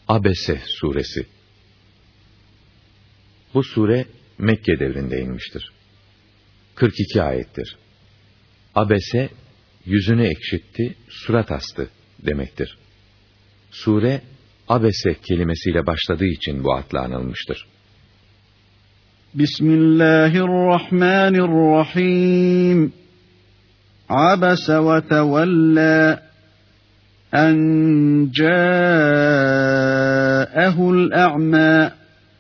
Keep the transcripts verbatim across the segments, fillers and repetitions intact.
Abese suresi. Bu sure Mekke devrinde inmiştir. kırk iki ayettir. Abese, yüzünü ekşitti, surat astı demektir. Sure, abese kelimesiyle başladığı için bu adla anılmıştır. Bismillahirrahmanirrahim. Abese ve tevella en câehul a'mâ.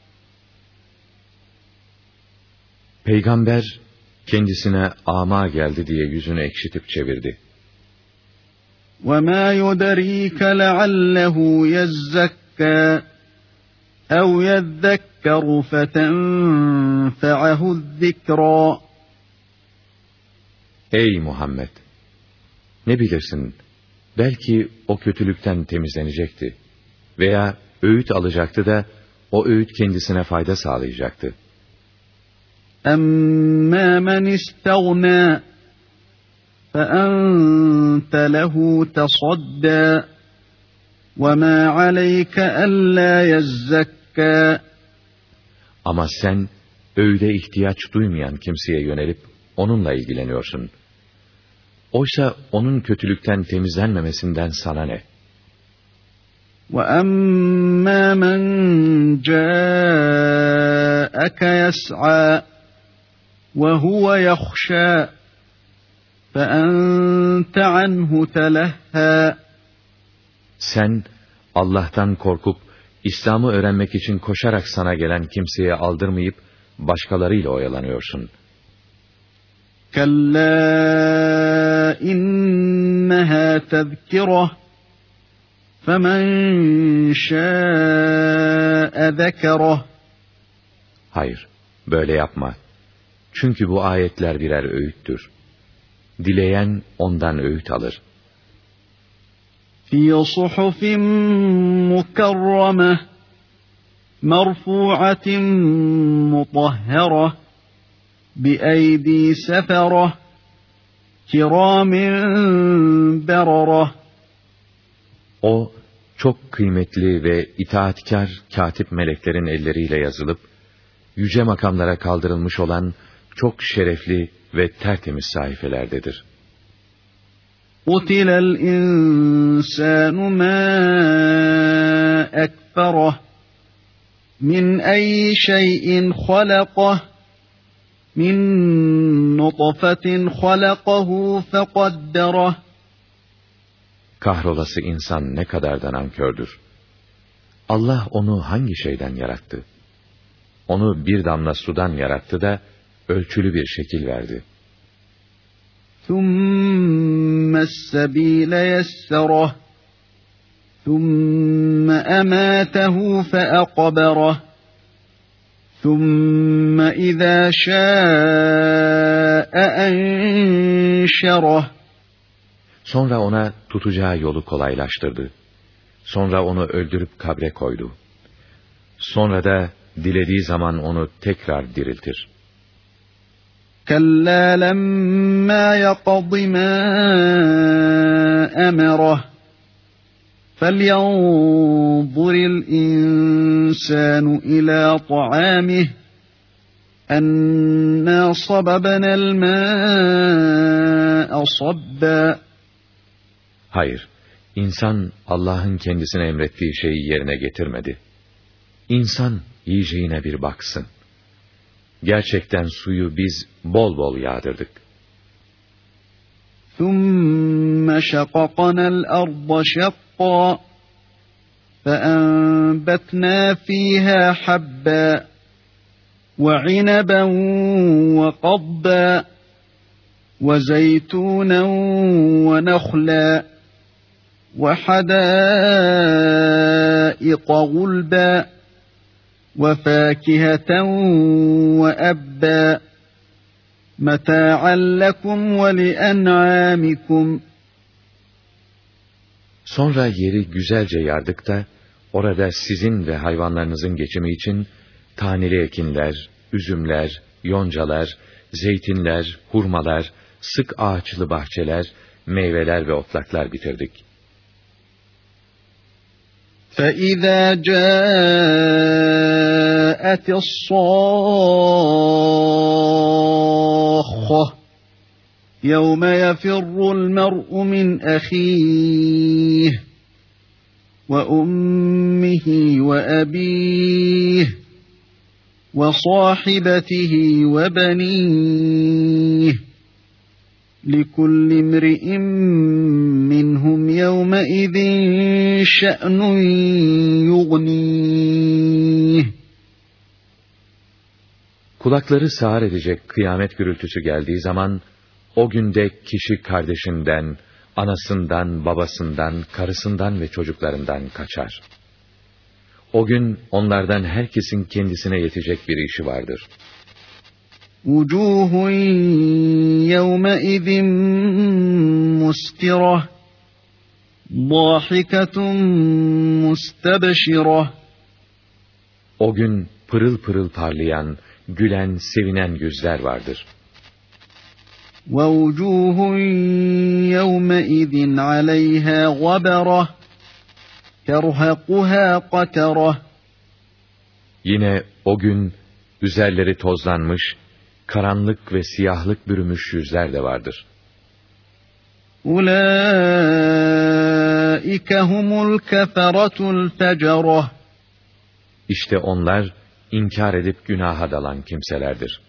Peygamber, kendisine ama geldi diye yüzünü ekşitip çevirdi. وَمَا يُدَرِيكَ لَعَلَّهُ يَزَّكَّى اَوْ يَذَّكَّرُ فَتَنْفَعَهُ الذِّكْرَى. Ey Muhammed! Ne bilirsin, belki o kötülükten temizlenecekti veya öğüt alacaktı da o öğüt kendisine fayda sağlayacaktı. اَمَّا مَنِ اسْتَغْنَى فَأَنْتَ لَهُ تَصَدَّى وَمَا عَلَيْكَ أَلَّا يَزَّكَّى. Ama sen öğüde ihtiyaç duymayan kimseye yönelip onunla ilgileniyorsun. Oysa onun kötülükten temizlenmemesinden sana ne? وَأَمَّا مَنْ جَاءَكَ يَسْعَى وَهُوَ يَخْشَى فَأَنْتَ عَنْهُ تَلَهَّى. Sen Allah'tan korkup İslam'ı öğrenmek için koşarak sana gelen kimseye aldırmayıp başkalarıyla oyalanıyorsun. كَلَّا إِنَّهَا تَذْكِرَةٌ فَمَنْ شَاءَ ذَكَرَهُ. Hayır, böyle yapma. Çünkü bu ayetler birer öğüttür. Dileyen ondan öğüt alır. فِي صُحُفٍ مُكَرَّمَةٍ مَرْفُوعَةٍ مُطَهَّرَةٍ بِأَيْدِي سَفَرَةٍ كِرَامٍ بَرَرَةٍ. O, çok kıymetli ve itaatkar katip meleklerin elleriyle yazılıp, yüce makamlara kaldırılmış olan çok şerefli ve tertemiz sayfelerdedir. قُتِلَ الْاِنْسَانُ مَا أَكْفَرَهُ مِنْ أَيِّ شَيْءٍ خَلَقَهُ مِنْ نُطْفَةٍ خَلَقَهُ فَقَدَّرَهُ. Kahrolası insan ne kadar da nankördür. Allah onu hangi şeyden yarattı? Onu bir damla sudan yarattı da ölçülü bir şekil verdi. ثُمَّ السَّبِيلَ يَسَّرَهُ ثُمَّ أَمَاتَهُ فَأَقْبَرَهُ ثُمَّ إِذَا شَاءَ أَنْشَرَهُ. Sonra ona tutacağı yolu kolaylaştırdı. Sonra onu öldürüp kabre koydu. Sonra da dilediği zaman onu tekrar diriltir. كَلَّا لَمَّا يَقْضِ مَا أَمَرَهُ فَلْيَنْظُرِ الْإِنْسَانُ إِلَى طَعَامِهِ أَنَّا صَبَبْنَا الْمَاءَ صَبًّا. Hayır, insan Allah'ın kendisine emrettiği şeyi yerine getirmedi. İnsan yiyeceğine bir baksın. Gerçekten suyu biz bol bol yağdırdık. ثُمَّ شَقَقْنَا الْأَرْضَ شَقًّا فَأَنْبَتْنَا فِيهَا حَبًّا وَعِنَبًا وَقَضْبًا وَزَيْتُونًا وَنَخْلًا وَحَدَائِقَ غُلْبًا وَفَاكِهَةً وَأَبًّا مَتَاعًا لَكُمْ وَلِأَنْعَامِكُمْ. Sonra yeri güzelce yardık da, orada sizin ve hayvanlarınızın geçimi için taneli ekinler, üzümler, yoncalar, zeytinler, hurmalar, sık ağaçlı bahçeler, meyveler ve otlaklar bitirdik. فَإِذَا جَاءَتِ الصَّاخَّةُ يَوْمَ يَفِرُّ الْمَرْءُ مِنْ أَخِيهِ وَأُمِّهِ وَأَبِيهِ وَصَاحِبَتِهِ وَبَنِيهِ لِكُلِّ امْرِئٍ مِّنْهُمْ يَوْمَئِذٍ شَأْنٌ يُغْنِيهِ. Kulakları sağır edecek kıyamet gürültüsü geldiği zaman, o günde kişi kardeşinden, anasından, babasından, karısından ve çocuklarından kaçar. O gün onlardan herkesin kendisine yetecek bir işi vardır. وُجُوهٌ يَوْمَئِذٍ مُسْفِرَةٌ ضَاحِكَةٌ مُسْتَبْشِرَةٌ. O gün pırıl pırıl parlayan, gülen, sevinen yüzler vardır. وَوُجُوهٌ يَوْمَئِذٍ عَلَيْهَا غَبَرَةٌ تَرْهَقُهَا قَتَرَةٌ. Yine o gün üzerleri tozlanmış, karanlık ve siyahlık bürümüş yüzler de vardır. أُولَٰئِكَ هُمُ الْكَفَرَةُ الْفَجَرَةُ. İşte onlar inkar edip günaha dalan kimselerdir.